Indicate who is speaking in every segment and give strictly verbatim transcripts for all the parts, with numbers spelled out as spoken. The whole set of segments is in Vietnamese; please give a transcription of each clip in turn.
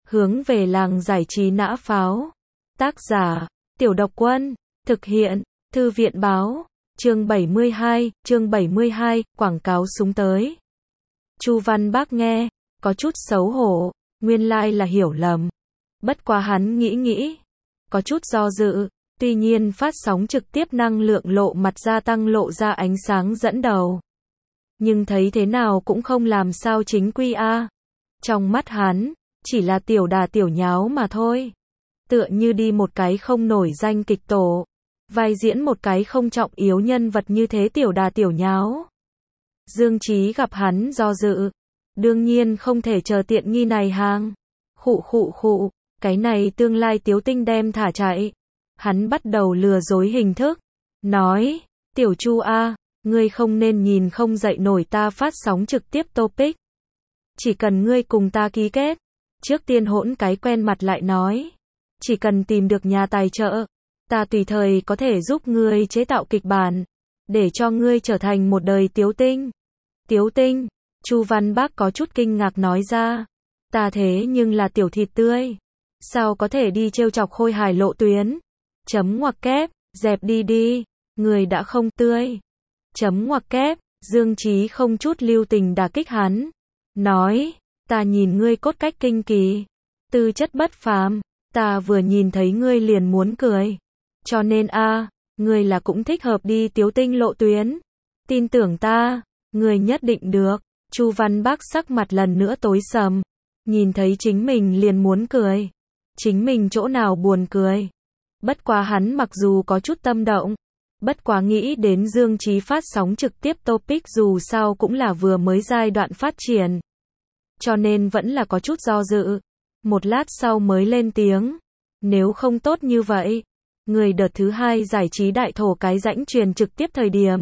Speaker 1: Hướng về làng giải trí nã pháo. Tác giả, Tiểu Độc Quân. Thực hiện, Thư viện báo. Chương bảy mươi hai, chương bảy mươi hai, quảng cáo súng tới. Chu Văn Bác nghe, có chút xấu hổ, nguyên lai là hiểu lầm. Bất quá hắn nghĩ nghĩ, có chút do dự, tuy nhiên phát sóng trực tiếp năng lượng lộ mặt gia tăng lộ ra ánh sáng dẫn đầu. Nhưng thấy thế nào cũng không làm sao chính quy a. Trong mắt hắn, chỉ là tiểu đà tiểu nháo mà thôi. Tựa như đi một cái không nổi danh kịch tổ, vai diễn một cái không trọng yếu nhân vật như thế tiểu đà tiểu nháo. Dương Chí gặp hắn do dự, đương nhiên không thể chờ tiện nghi này hàng. Khụ khụ khụ, cái này tương lai Tiếu Tinh đem thả chạy. Hắn bắt đầu lừa dối hình thức, nói, tiểu Chu a, ngươi không nên nhìn không dậy nổi ta phát sóng trực tiếp topic. Chỉ cần ngươi cùng ta ký kết, trước tiên hỗn cái quen mặt lại nói, chỉ cần tìm được nhà tài trợ, ta tùy thời có thể giúp ngươi chế tạo kịch bản, để cho ngươi trở thành một đời Tiếu Tinh. Tiếu Tinh, Chu Văn Bác có chút kinh ngạc nói ra, ta thế nhưng là tiểu thịt tươi, sao có thể đi trêu chọc Khôi Hài lộ tuyến. Chấm ngoặc kép, dẹp đi đi, người đã không tươi. Chấm ngoặc kép, Dương Chí không chút lưu tình đả kích hắn, nói, ta nhìn ngươi cốt cách kinh kỳ, tư chất bất phàm, ta vừa nhìn thấy ngươi liền muốn cười. Cho nên a, à, ngươi là cũng thích hợp đi Tiếu Tinh lộ tuyến. Tin tưởng ta, ngươi nhất định được. Chu Văn Bác sắc mặt lần nữa tối sầm, nhìn thấy chính mình liền muốn cười. Chính mình chỗ nào buồn cười. Bất quá hắn mặc dù có chút tâm động, bất quá nghĩ đến Dương Chí phát sóng trực tiếp topic dù sao cũng là vừa mới giai đoạn phát triển. Cho nên vẫn là có chút do dự. Một lát sau mới lên tiếng. Nếu không tốt như vậy, người đợt thứ hai giải trí đại thổ cái rãnh truyền trực tiếp thời điểm.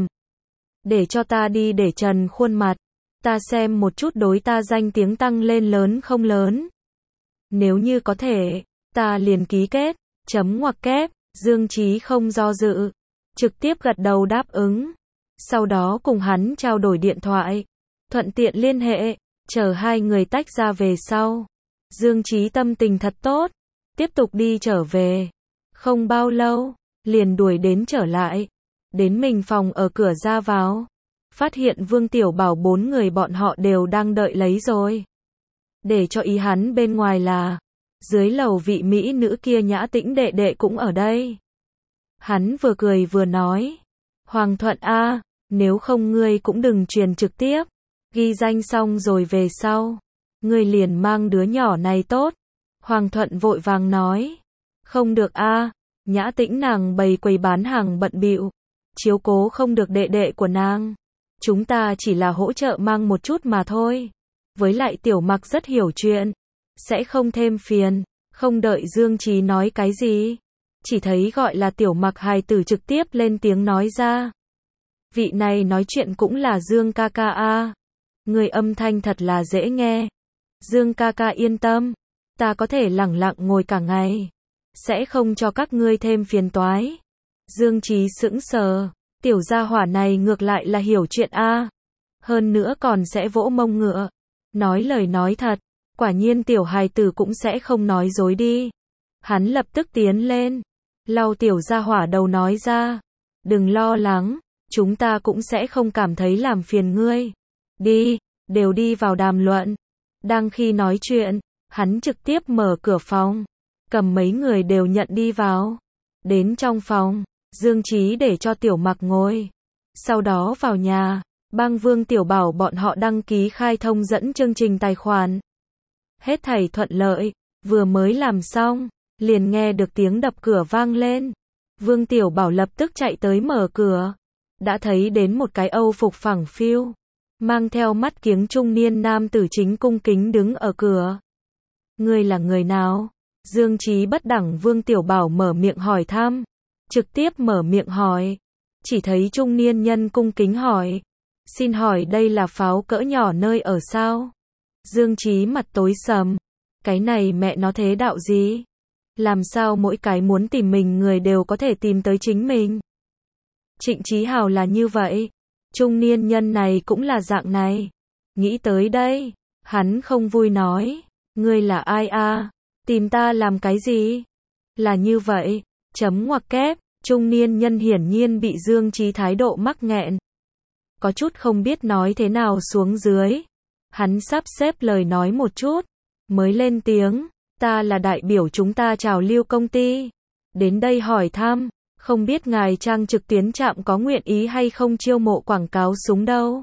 Speaker 1: Để cho ta đi để trần khuôn mặt. Ta xem một chút đối ta danh tiếng tăng lên lớn không lớn. Nếu như có thể, ta liền ký kết. Chấm ngoặc kép, Dương Chí không do dự, trực tiếp gật đầu đáp ứng. Sau đó cùng hắn trao đổi điện thoại, thuận tiện liên hệ, chờ hai người tách ra về sau. Dương Chí tâm tình thật tốt, tiếp tục đi trở về. Không bao lâu, liền đuổi đến trở lại, đến mình phòng ở cửa ra vào. Phát hiện Vương Tiểu Bảo bốn người bọn họ đều đang đợi lấy rồi. Để cho ý hắn bên ngoài là, dưới lầu vị mỹ nữ kia Nhã Tĩnh đệ đệ cũng ở đây. Hắn vừa cười vừa nói, Hoàng Thuận a, nếu không ngươi cũng đừng truyền trực tiếp, ghi danh xong rồi về sau, ngươi liền mang đứa nhỏ này tốt. Hoàng Thuận vội vàng nói, không được a, Nhã Tĩnh nàng bày quầy bán hàng bận bịu, chiếu cố không được đệ đệ của nàng. Chúng ta chỉ là hỗ trợ mang một chút mà thôi. Với lại Tiểu Mặc rất hiểu chuyện, sẽ không thêm phiền. Không đợi Dương Chí nói cái gì, chỉ thấy gọi là Tiểu Mặc hài tử trực tiếp lên tiếng nói ra. Vị này nói chuyện cũng là Dương ca ca a. Người âm thanh thật là dễ nghe. Dương ca ca yên tâm, ta có thể lẳng lặng ngồi cả ngày, sẽ không cho các ngươi thêm phiền toái. Dương Chí sững sờ, tiểu gia hỏa này ngược lại là hiểu chuyện a. Hơn nữa còn sẽ vỗ mông ngựa, nói lời nói thật. Quả nhiên tiểu hài tử cũng sẽ không nói dối đi. Hắn lập tức tiến lên, lau tiểu gia hỏa đầu nói ra, đừng lo lắng, chúng ta cũng sẽ không cảm thấy làm phiền ngươi. Đi, đều đi vào đàm luận. Đang khi nói chuyện, hắn trực tiếp mở cửa phòng, cầm mấy người đều nhận đi vào. Đến trong phòng, Dương Chí để cho Tiểu Mặc ngồi. Sau đó vào nhà, bang Vương Tiểu Bảo bọn họ đăng ký khai thông dẫn chương trình tài khoản. Hết thảy thuận lợi, vừa mới làm xong, liền nghe được tiếng đập cửa vang lên. Vương Tiểu Bảo lập tức chạy tới mở cửa, đã thấy đến một cái Âu phục phẳng phiu, mang theo mắt kiếng trung niên nam tử chính cung kính đứng ở cửa. Ngươi là người nào? Dương Chí bất đẳng Vương Tiểu Bảo mở miệng hỏi thăm, trực tiếp mở miệng hỏi. Chỉ thấy trung niên nhân cung kính hỏi, xin hỏi đây là pháo cỡ nhỏ nơi ở sao? Dương Chí mặt tối sầm, cái này mẹ nó thế đạo gì? Làm sao mỗi cái muốn tìm mình người đều có thể tìm tới chính mình? Trịnh Chí Hào là như vậy, trung niên nhân này cũng là dạng này. Nghĩ tới đây, hắn không vui nói, ngươi là ai a? Tìm ta làm cái gì? Là như vậy. Chấm ngoặc kép, trung niên nhân hiển nhiên bị Dương Chí thái độ mắc nghẹn. Có chút không biết nói thế nào xuống dưới. Hắn sắp xếp lời nói một chút, mới lên tiếng, ta là đại biểu chúng ta Trào Lưu công ty. Đến đây hỏi thăm, không biết ngài Trang trực tuyến trạm có nguyện ý hay không chiêu mộ quảng cáo súng đâu.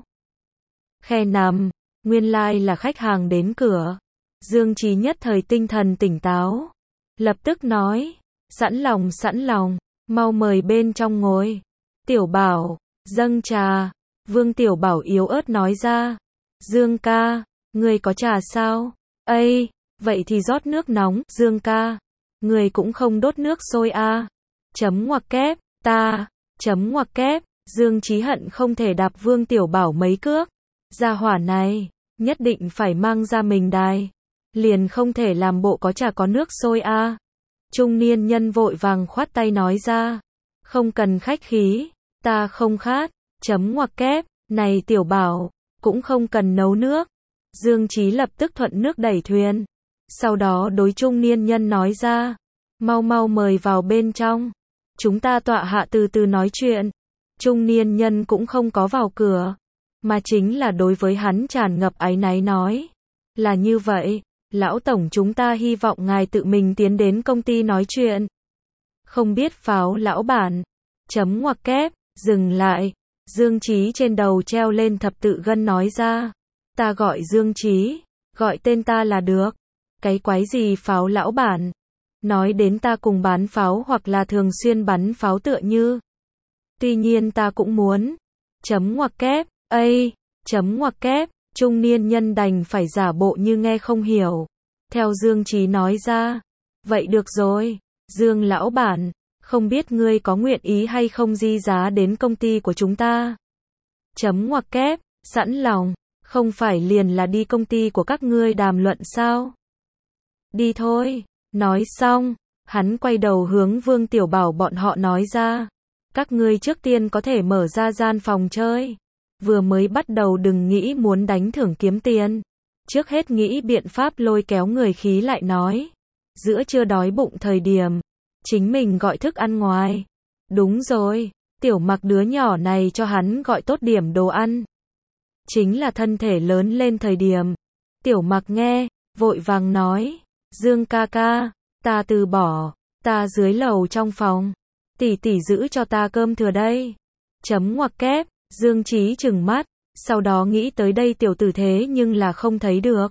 Speaker 1: Khe nằm, nguyên lai like là khách hàng đến cửa. Dương Chí nhất thời tinh thần tỉnh táo. Lập tức nói, sẵn lòng sẵn lòng, mau mời bên trong ngồi. Tiểu Bảo, dâng trà. Vương Tiểu Bảo yếu ớt nói ra. Dương ca, người có trà sao? Ây, vậy thì rót nước nóng. Dương ca, người cũng không đốt nước sôi à? Chấm ngoặc kép, ta, chấm ngoặc kép, Dương Chí hận không thể đạp Vương Tiểu Bảo mấy cước. Gia hỏa này, nhất định phải mang ra mình đài. Liền không thể làm bộ có trà có nước sôi à? Trung niên nhân vội vàng khoát tay nói ra. Không cần khách khí, ta không khát. Chấm ngoặc kép, này Tiểu Bảo, cũng không cần nấu nước. Dương Chí lập tức thuận nước đẩy thuyền. Sau đó đối trung niên nhân nói ra, mau mau mời vào bên trong. Chúng ta tọa hạ từ từ nói chuyện. Trung niên nhân cũng không có vào cửa, mà chính là đối với hắn tràn ngập áy náy nói. Là như vậy, lão tổng chúng ta hy vọng ngài tự mình tiến đến công ty nói chuyện. Không biết Pháo lão bản. Chấm ngoặc kép, dừng lại. Dương Chí trên đầu treo lên thập tự gân nói ra. Ta gọi Dương Chí, gọi tên ta là được. Cái quái gì Pháo lão bản? Nói đến ta cùng bán pháo hoặc là thường xuyên bắn pháo tựa như. Tuy nhiên ta cũng muốn. Chấm ngoặc kép, ây, chấm ngoặc kép, trung niên nhân đành phải giả bộ như nghe không hiểu. Theo Dương Chí nói ra. Vậy được rồi, Dương lão bản. Không biết ngươi có nguyện ý hay không di giá đến công ty của chúng ta? Chấm ngoặc kép, sẵn lòng, không phải liền là đi công ty của các ngươi đàm luận sao? Đi thôi. Nói xong, hắn quay đầu hướng Vương Tiểu Bảo bọn họ nói ra. Các ngươi trước tiên có thể mở ra gian phòng chơi. Vừa mới bắt đầu đừng nghĩ muốn đánh thưởng kiếm tiền. Trước hết nghĩ biện pháp lôi kéo người khí lại nói. Giữa trưa đói bụng thời điểm. Chính mình gọi thức ăn ngoài. Đúng rồi, Tiểu Mặc đứa nhỏ này cho hắn gọi tốt điểm đồ ăn. Chính là thân thể lớn lên thời điểm. Tiểu Mặc nghe, vội vàng nói. Dương ca ca, ta từ bỏ, ta dưới lầu trong phòng. Tỷ tỷ giữ cho ta cơm thừa đây. Chấm ngoặc kép, Dương Chí trừng mắt, sau đó nghĩ tới đây tiểu tử thế nhưng là không thấy được.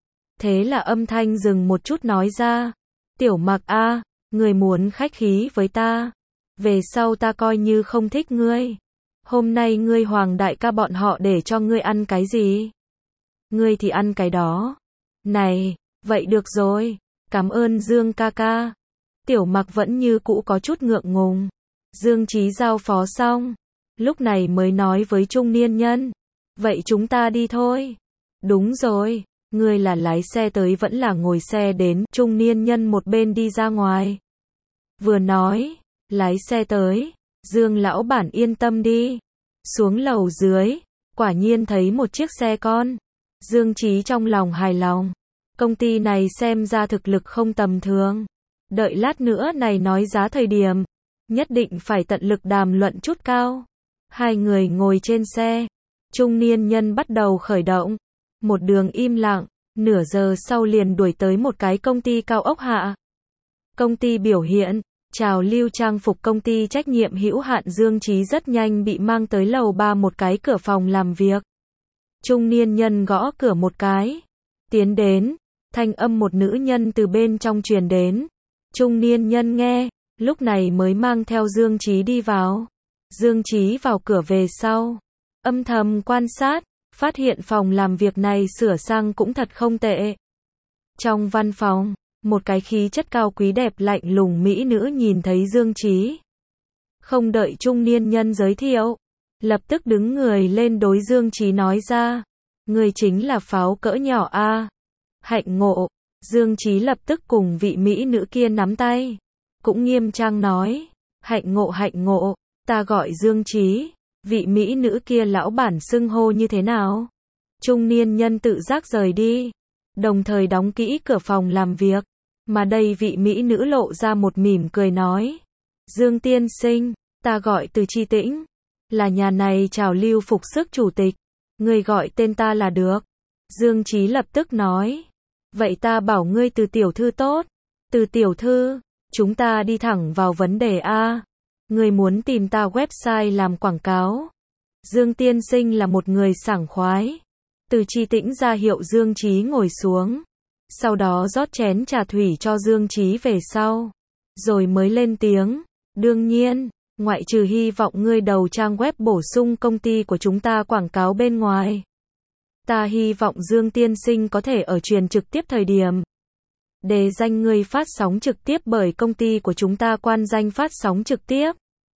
Speaker 1: Thế là âm thanh dừng một chút nói ra. Tiểu Mặc a, người muốn khách khí với ta. Về sau ta coi như không thích ngươi. Hôm nay ngươi Hoàng đại ca bọn họ để cho ngươi ăn cái gì? Ngươi thì ăn cái đó. Này, vậy được rồi. Cảm ơn Dương ca ca. Tiểu Mặc vẫn như cũ có chút ngượng ngùng. Dương Chí giao phó xong. Lúc này mới nói với trung niên nhân. Vậy chúng ta đi thôi. Đúng rồi. Ngươi là lái xe tới vẫn là ngồi xe đến. Trung niên nhân một bên đi ra ngoài. Vừa nói. Lái xe tới. Dương lão bản yên tâm đi. Xuống lầu dưới. Quả nhiên thấy một chiếc xe con. Dương Chí trong lòng hài lòng. Công ty này xem ra thực lực không tầm thường. Đợi lát nữa này nói giá thời điểm. Nhất định phải tận lực đàm luận chút cao. Hai người ngồi trên xe. Trung niên nhân bắt đầu khởi động. Một đường im lặng. Nửa giờ sau liền đuổi tới một cái công ty cao ốc hạ. Công ty biểu hiện. Trào Lưu trang phục công ty trách nhiệm hữu hạn Dương Chí rất nhanh bị mang tới lầu ba một cái cửa phòng làm việc. Trung niên nhân gõ cửa một cái. Tiến đến. Thanh âm một nữ nhân từ bên trong truyền đến. Trung niên nhân nghe. Lúc này mới mang theo Dương Chí đi vào. Dương Chí vào cửa về sau. Âm thầm quan sát. Phát hiện phòng làm việc này sửa sang cũng thật không tệ. Trong văn phòng. Một cái khí chất cao quý đẹp lạnh lùng mỹ nữ nhìn thấy Dương Chí. Không đợi trung niên nhân giới thiệu. Lập tức đứng người lên đối Dương Chí nói ra. Người chính là Pháo cỡ nhỏ a. Hạnh ngộ. Dương Chí lập tức cùng vị mỹ nữ kia nắm tay. Cũng nghiêm trang nói. Hạnh ngộ hạnh ngộ. Ta gọi Dương Chí. Vị mỹ nữ kia lão bản xưng hô như thế nào? Trung niên nhân tự giác rời đi. Đồng thời đóng kỹ cửa phòng làm việc. Mà đây vị mỹ nữ lộ ra một mỉm cười nói. Dương tiên sinh, ta gọi Từ Chi Tĩnh, là nhà này trào lưu phục sức chủ tịch, ngươi gọi tên ta là được. Dương Chí lập tức nói. Vậy ta bảo ngươi Từ tiểu thư tốt. Từ tiểu thư, chúng ta đi thẳng vào vấn đề A. Ngươi muốn tìm ta website làm quảng cáo. Dương tiên sinh là một người sảng khoái. Từ Chi Tĩnh ra hiệu Dương Chí ngồi xuống. Sau đó rót chén trà thủy cho Dương Chí về sau. Rồi mới lên tiếng. Đương nhiên, ngoại trừ hy vọng ngươi đầu trang web bổ sung công ty của chúng ta quảng cáo bên ngoài. Ta hy vọng Dương tiên sinh có thể ở truyền trực tiếp thời điểm. Đề danh ngươi phát sóng trực tiếp bởi công ty của chúng ta quan danh phát sóng trực tiếp.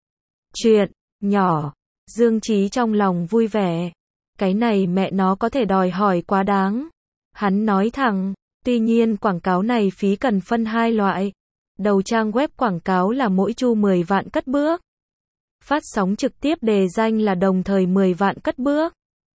Speaker 1: Chuyện nhỏ. Dương Chí trong lòng vui vẻ. Cái này mẹ nó có thể đòi hỏi quá đáng. Hắn nói thẳng, tuy nhiên quảng cáo này phí cần phân hai loại. Đầu trang web quảng cáo là mỗi chu mười vạn cất bước. Phát sóng trực tiếp đề danh là đồng thời mười vạn cất bước.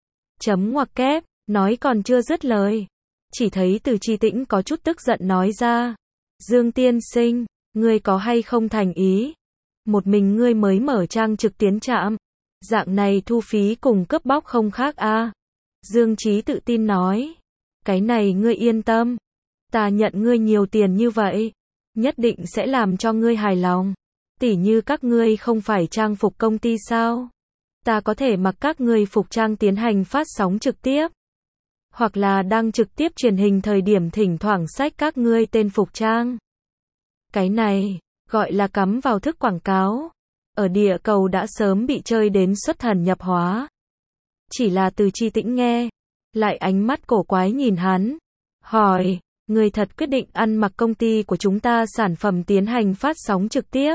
Speaker 1: Chấm ngoặc kép, nói còn chưa dứt lời. Chỉ thấy Từ Chi Tĩnh có chút tức giận nói ra. Dương tiên sinh, ngươi có hay không thành ý? Một mình ngươi mới mở trang trực tiến trạm. Dạng này thu phí cùng cướp bóc không khác a à? Dương Chí tự tin nói. Cái này ngươi yên tâm. Ta nhận ngươi nhiều tiền như vậy. Nhất định sẽ làm cho ngươi hài lòng. Tỉ như các ngươi không phải trang phục công ty sao? Ta có thể mặc các ngươi phục trang tiến hành phát sóng trực tiếp. Hoặc là đăng trực tiếp truyền hình thời điểm thỉnh thoảng xách các ngươi tên phục trang. Cái này, gọi là cắm vào thức quảng cáo. Ở địa cầu đã sớm bị chơi đến xuất thần nhập hóa. Chỉ là Từ Chi Tĩnh nghe, lại ánh mắt cổ quái nhìn hắn. Hỏi, ngươi thật quyết định ăn mặc công ty của chúng ta sản phẩm tiến hành phát sóng trực tiếp?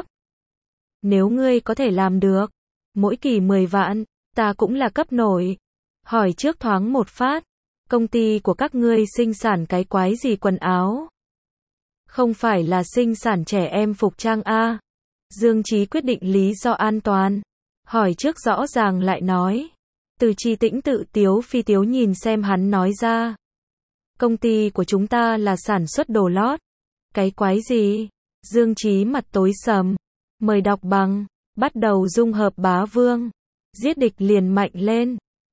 Speaker 1: Nếu ngươi có thể làm được, mỗi kỳ mười vạn, ta cũng là cấp nổi. Hỏi trước thoáng một phát, công ty của các ngươi sinh sản cái quái gì quần áo? Không phải là sinh sản trẻ em phục trang a? Dương Chí quyết định lý do an toàn. Hỏi trước rõ ràng lại nói. Từ Chi Tĩnh tự tiếu phi tiếu nhìn xem hắn nói ra. Công ty của chúng ta là sản xuất đồ lót. Cái quái gì? Dương Chí mặt tối sầm. Mời đọc bằng. Bắt đầu dung hợp bá vương. Giết địch liền mạnh lên.